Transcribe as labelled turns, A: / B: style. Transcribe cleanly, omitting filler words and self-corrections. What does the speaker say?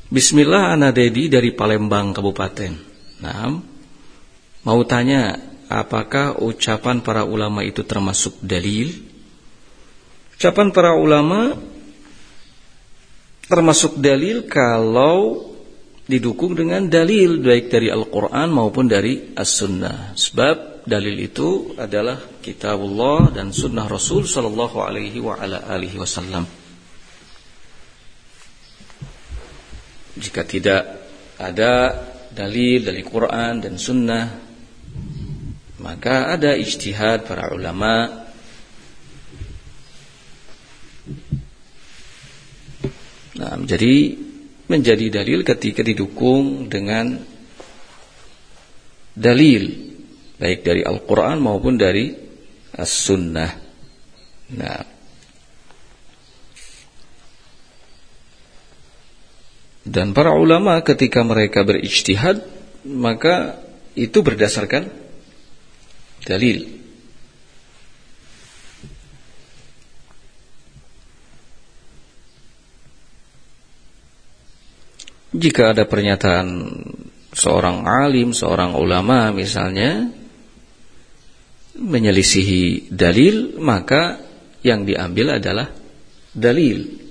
A: Bismillah, ana Dedi dari Palembang Kabupaten. Nah, mau tanya, apakah ucapan para ulama itu termasuk dalil? Ucapan para ulama termasuk dalil kalau didukung dengan dalil baik dari Al-Quran maupun dari As-Sunnah. Sebab dalil itu adalah kitabullah dan sunnah Rasul sallallahu alaihi wa ala alihi wasallam. Jika tidak ada dalil dari Quran dan Sunnah, maka ada ijtihad para ulama. Nah, jadi menjadi dalil ketika didukung dengan dalil baik dari Al-Quran maupun dari As-Sunnah. Nah, dan para ulama ketika mereka berijtihad, maka itu berdasarkan dalil. Jika ada pernyataan seorang alim, seorang ulama misalnya menyelisihi dalil, maka yang diambil adalah dalil.